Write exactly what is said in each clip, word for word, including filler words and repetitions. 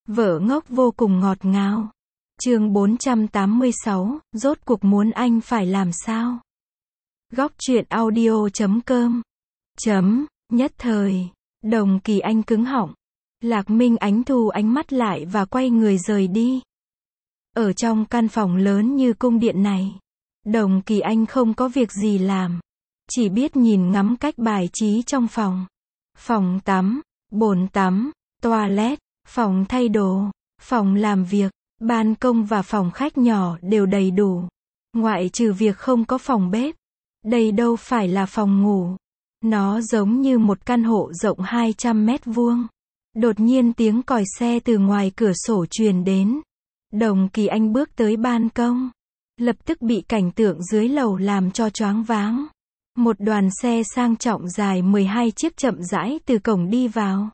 Vợ ngốc vô cùng ngọt ngào. Chương bốn trăm tám mươi sáu, rốt cuộc muốn anh phải làm sao? Góc truyện audio chấm com. Chấm, nhất thời, Đồng Kỳ Anh cứng họng. Lạc Minh Ánh thu ánh mắt lại và quay người rời đi. Ở trong căn phòng lớn như cung điện này, Đồng Kỳ Anh không có việc gì làm. Chỉ biết nhìn ngắm cách bài trí trong phòng. Phòng tắm, bồn tắm, toilet, phòng thay đồ, phòng làm việc, ban công và phòng khách nhỏ đều đầy đủ. Ngoại trừ việc không có phòng bếp. Đây đâu phải là phòng ngủ. Nó giống như một căn hộ rộng hai trăm mét vuông. Đột nhiên tiếng còi xe từ ngoài cửa sổ truyền đến. Đồng Kỳ Anh bước tới ban công. Lập tức bị cảnh tượng dưới lầu làm cho choáng váng. Một đoàn xe sang trọng dài mười hai chiếc chậm rãi từ cổng đi vào.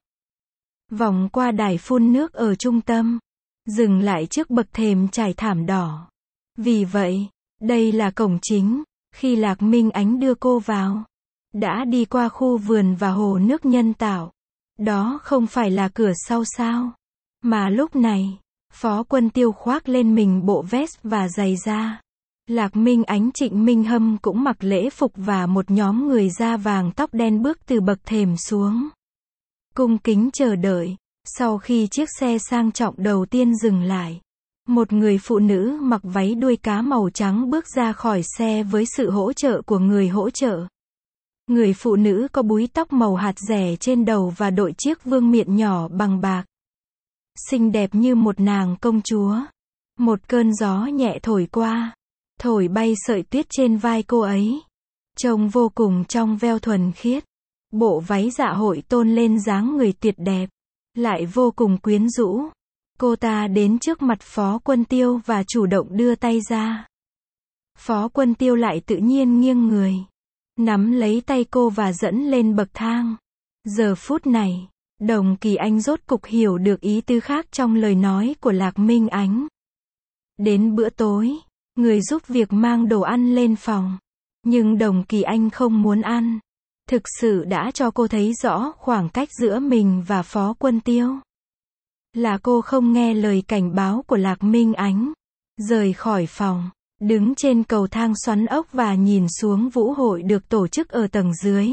Vòng qua đài phun nước ở trung tâm. Dừng lại trước bậc thềm trải thảm đỏ. Vì vậy, đây là cổng chính. Khi Lạc Minh Ánh đưa cô vào, đã đi qua khu vườn và hồ nước nhân tạo. Đó không phải là cửa sau sao? Mà lúc này, Phó Quân Tiêu khoác lên mình bộ vest và giày da. Lạc Minh Ánh, Trịnh Minh Hâm cũng mặc lễ phục và một nhóm người da vàng tóc đen bước từ bậc thềm xuống. Cung kính chờ đợi. Sau khi chiếc xe sang trọng đầu tiên dừng lại, một người phụ nữ mặc váy đuôi cá màu trắng bước ra khỏi xe với sự hỗ trợ của người hỗ trợ. Người phụ nữ có búi tóc màu hạt rẻ trên đầu và đội chiếc vương miện nhỏ bằng bạc. Xinh đẹp như một nàng công chúa. Một cơn gió nhẹ thổi qua, thổi bay sợi tuyết trên vai cô ấy. Trông vô cùng trong veo thuần khiết. Bộ váy dạ hội tôn lên dáng người tuyệt đẹp, lại vô cùng quyến rũ. Cô ta đến trước mặt Phó Quân Tiêu và chủ động đưa tay ra. Phó Quân Tiêu lại tự nhiên nghiêng người, nắm lấy tay cô và dẫn lên bậc thang. Giờ phút này, Đồng Kỳ Anh rốt cục hiểu được ý tứ khác trong lời nói của Lạc Minh Ánh. Đến bữa tối, người giúp việc mang đồ ăn lên phòng. Nhưng Đồng Kỳ Anh không muốn ăn. Thực sự đã cho cô thấy rõ khoảng cách giữa mình và Phó Quân Tiêu. Là cô không nghe lời cảnh báo của Lạc Minh Ánh. Rời khỏi phòng, đứng trên cầu thang xoắn ốc và nhìn xuống vũ hội được tổ chức ở tầng dưới.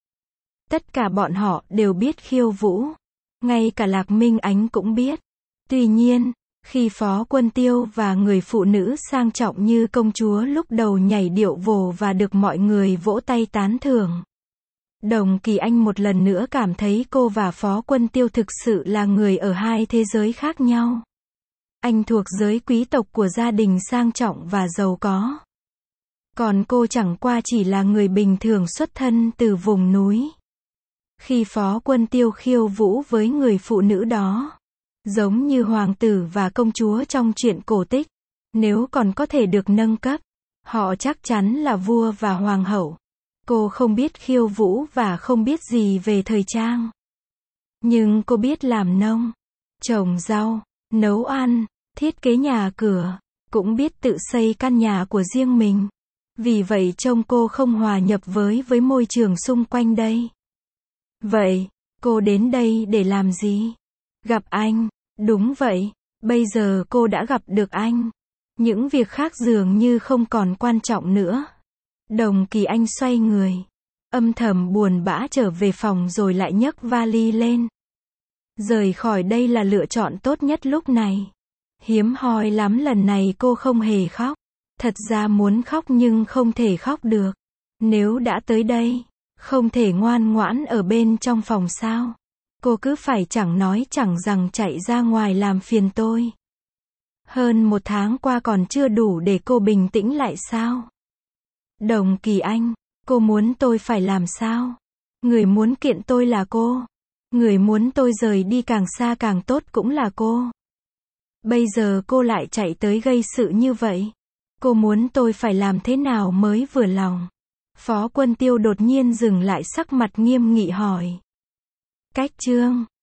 Tất cả bọn họ đều biết khiêu vũ. Ngay cả Lạc Minh Ánh cũng biết. Tuy nhiên, khi Phó Quân Tiêu và người phụ nữ sang trọng như công chúa lúc đầu nhảy điệu vồ và được mọi người vỗ tay tán thưởng, Đồng Kỳ Anh một lần nữa cảm thấy cô và Phó Quân Tiêu thực sự là người ở hai thế giới khác nhau. Anh thuộc giới quý tộc của gia đình sang trọng và giàu có. Còn cô chẳng qua chỉ là người bình thường xuất thân từ vùng núi. Khi Phó Quân Tiêu khiêu vũ với người phụ nữ đó, giống như hoàng tử và công chúa trong truyện cổ tích, nếu còn có thể được nâng cấp, họ chắc chắn là vua và hoàng hậu. Cô không biết khiêu vũ và không biết gì về thời trang. Nhưng cô biết làm nông, trồng rau, nấu ăn, thiết kế nhà cửa, cũng biết tự xây căn nhà của riêng mình. Vì vậy trông cô không hòa nhập với với môi trường xung quanh đây. Vậy, cô đến đây để làm gì? Gặp anh. Đúng vậy, bây giờ cô đã gặp được anh. Những việc khác dường như không còn quan trọng nữa. Đồng Kỳ Anh xoay người, âm thầm buồn bã trở về phòng rồi lại nhấc vali lên. Rời khỏi đây là lựa chọn tốt nhất lúc này. Hiếm hoi lắm lần này cô không hề khóc. Thật ra muốn khóc nhưng không thể khóc được. Nếu đã tới đây, không thể ngoan ngoãn ở bên trong phòng sao? Cô cứ phải chẳng nói chẳng rằng chạy ra ngoài làm phiền tôi. Hơn một tháng qua còn chưa đủ để cô bình tĩnh lại sao? Đồng Kỳ Anh, cô muốn tôi phải làm sao? Người muốn kiện tôi là cô. Người muốn tôi rời đi càng xa càng tốt cũng là cô. Bây giờ cô lại chạy tới gây sự như vậy. Cô muốn tôi phải làm thế nào mới vừa lòng? Phó Quân Tiêu đột nhiên dừng lại, sắc mặt nghiêm nghị hỏi. Cách chương